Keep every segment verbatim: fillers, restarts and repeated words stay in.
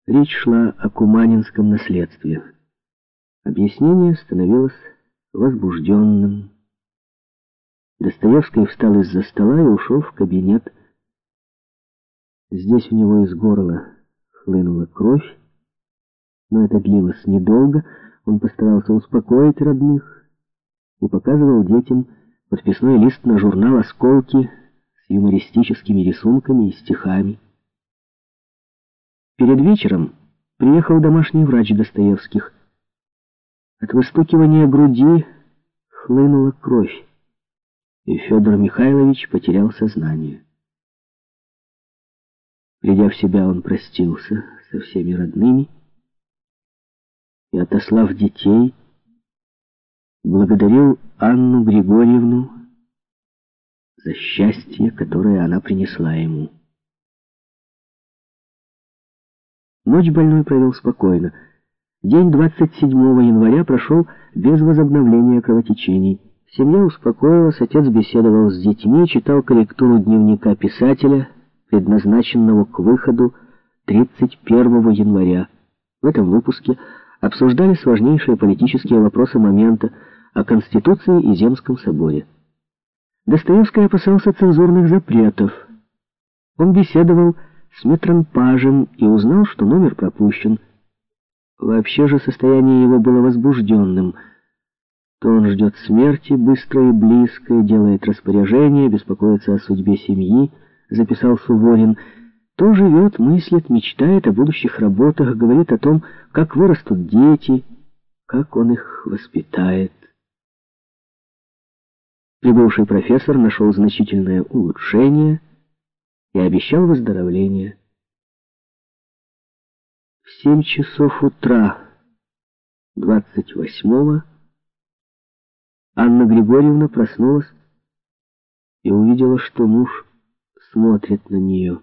Речь шла о куманинском наследстве. Объяснение становилось возбужденным. Достоевский встал из-за стола и ушел в кабинет. Здесь у него из горла хлынула кровь, но это длилось недолго. Он постарался успокоить родных и показывал детям подписной лист на журнал «Осколки» с юмористическими рисунками и стихами. Перед вечером приехал домашний врач Достоевских. От выстукивания груди хлынула кровь, и Федор Михайлович потерял сознание. Придя в себя, он простился со всеми родными и, отослав детей, благодарил Анну Григорьевну за счастье, которое она принесла ему. Ночь больной провел спокойно. День двадцать седьмого января прошел без возобновления кровотечений. Семья успокоилась, отец беседовал с детьми, читал корректуру дневника писателя, предназначенного к выходу тридцать первого января. В этом выпуске обсуждались важнейшие политические вопросы момента о Конституции и Земском соборе. Достоевский опасался цензурных запретов. Он беседовал с метронпажем и узнал, что номер пропущен. Вообще же состояние его было возбужденным. То он ждет смерти быстро и близко, делает распоряжения, беспокоится о судьбе семьи, записал Суворин, то живет, мыслит, мечтает о будущих работах, говорит о том, как вырастут дети, как он их воспитает. Прибывший профессор нашел значительное улучшение и обещал выздоровление. В семь часов утра двадцать восьмого Анна Григорьевна проснулась и увидела, что муж смотрит на нее.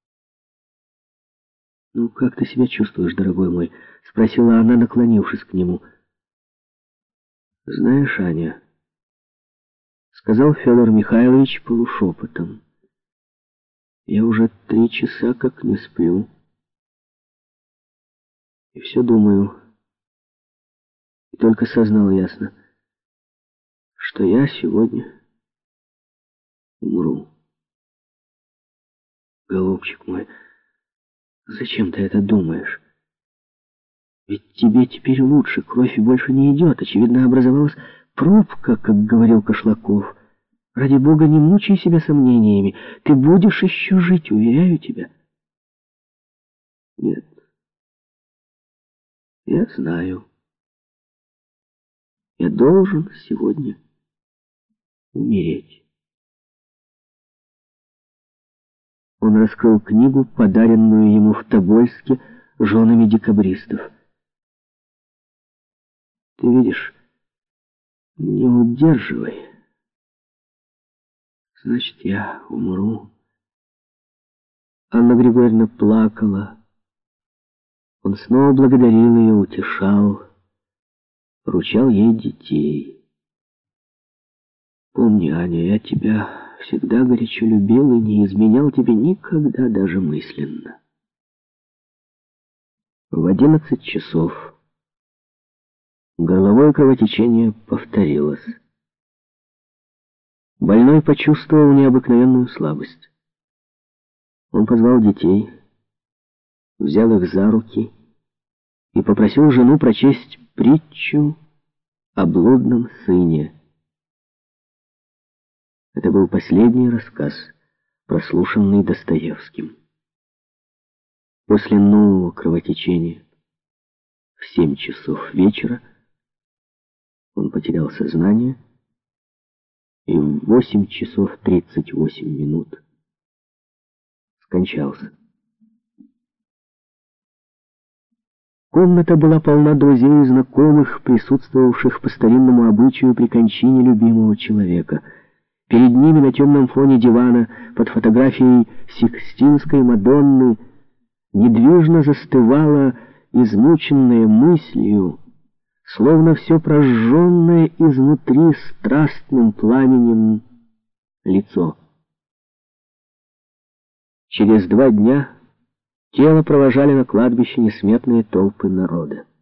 «Ну, как ты себя чувствуешь, дорогой мой?» — спросила она, наклонившись к нему. «Знаешь, Аня, — сказал Федор Михайлович полушепотом, — я уже три часа как не сплю. И все думаю, и только сознал ясно, что я сегодня умру. Голубчик мой, зачем ты это думаешь? Ведь тебе теперь лучше, кровь больше не идет. Очевидно, образовалась пробка, как говорил Кошлаков. Ради Бога, не мучай себя сомнениями. Ты будешь еще жить, уверяю тебя. Нет, я знаю. Я должен сегодня умереть. Он раскрыл книгу, подаренную ему в Тобольске женами декабристов. Ты видишь, не удерживай. Значит, я умру. Анна Григорьевна плакала. Он снова благодарил ее, утешал, поручал ей детей. Помни, Аня, я тебя всегда горячо любил и не изменял тебе никогда, даже мысленно. В одиннадцать часов горловое кровотечение повторилось. Больной почувствовал необыкновенную слабость. Он позвал детей, взял их за руки и попросил жену прочесть притчу о блудном сыне. Это был последний рассказ, прослушанный Достоевским. После нового кровотечения в семь часов вечера он потерял сознание и в восемь часов тридцать восемь минут скончался. Комната была полна друзей и знакомых, присутствовавших по старинному обычаю при кончине любимого человека. Перед ними на темном фоне дивана под фотографией Сикстинской Мадонны недвижно застывала, измученная мыслью, словно все прожженное изнутри страстным пламенем лицо. Через два дня Тело провожали на кладбище несметные толпы народа.